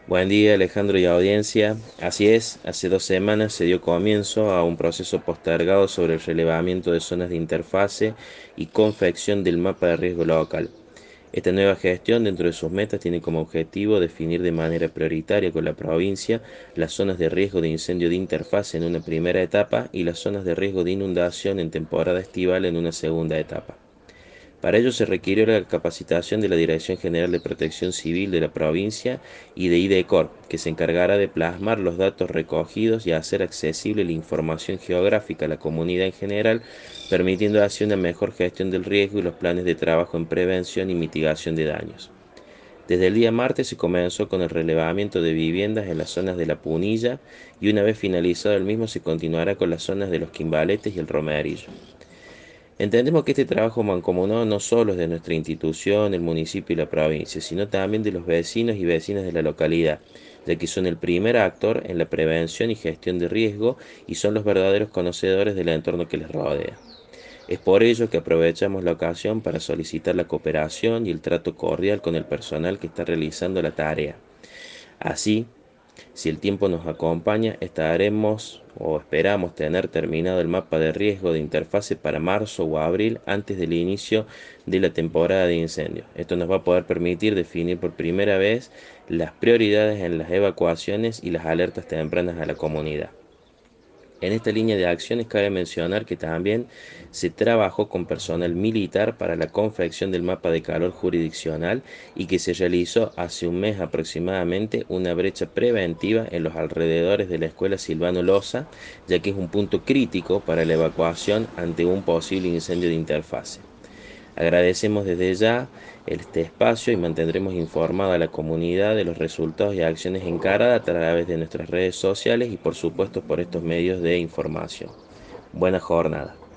Buen día, Alejandro y audiencia. Así es, hace 2 semanas se dio comienzo a un proceso postergado sobre el relevamiento de zonas de interfase y confección del mapa de riesgo local. Esta nueva gestión, dentro de sus metas, tiene como objetivo definir de manera prioritaria con la provincia las zonas de riesgo de incendio de interfase en una primera etapa y las zonas de riesgo de inundación en temporada estival en una segunda etapa. Para ello se requirió la capacitación de la Dirección General de Protección Civil de la provincia y de IDECOR, que se encargará de plasmar los datos recogidos y hacer accesible la información geográfica a la comunidad en general, permitiendo así una mejor gestión del riesgo y los planes de trabajo en prevención y mitigación de daños. Desde el día martes se comenzó con el relevamiento de viviendas en las zonas de la Punilla y una vez finalizado el mismo se continuará con las zonas de los Quimbaletes y el Romerillo. Entendemos que este trabajo mancomunado no solo es de nuestra institución, el municipio y la provincia, sino también de los vecinos y vecinas de la localidad, ya que son el primer actor en la prevención y gestión de riesgo y son los verdaderos conocedores del entorno que les rodea. Es por ello que aprovechamos la ocasión para solicitar la cooperación y el trato cordial con el personal que está realizando la tarea. Así, si el tiempo nos acompaña, estaremos o esperamos tener terminado el mapa de riesgo de interfase para marzo o abril antes del inicio de la temporada de incendios. Esto nos va a poder permitir definir por primera vez las prioridades en las evacuaciones y las alertas tempranas a la comunidad. En esta línea de acciones cabe mencionar que también se trabajó con personal militar para la confección del mapa de calor jurisdiccional y que se realizó hace un mes aproximadamente una brecha preventiva en los alrededores de la escuela Silvano Loza, ya que es un punto crítico para la evacuación ante un posible incendio de interfase. Agradecemos desde ya este espacio y mantendremos informada a la comunidad de los resultados y acciones encaradas a través de nuestras redes sociales y por supuesto por estos medios de información. Buena jornada.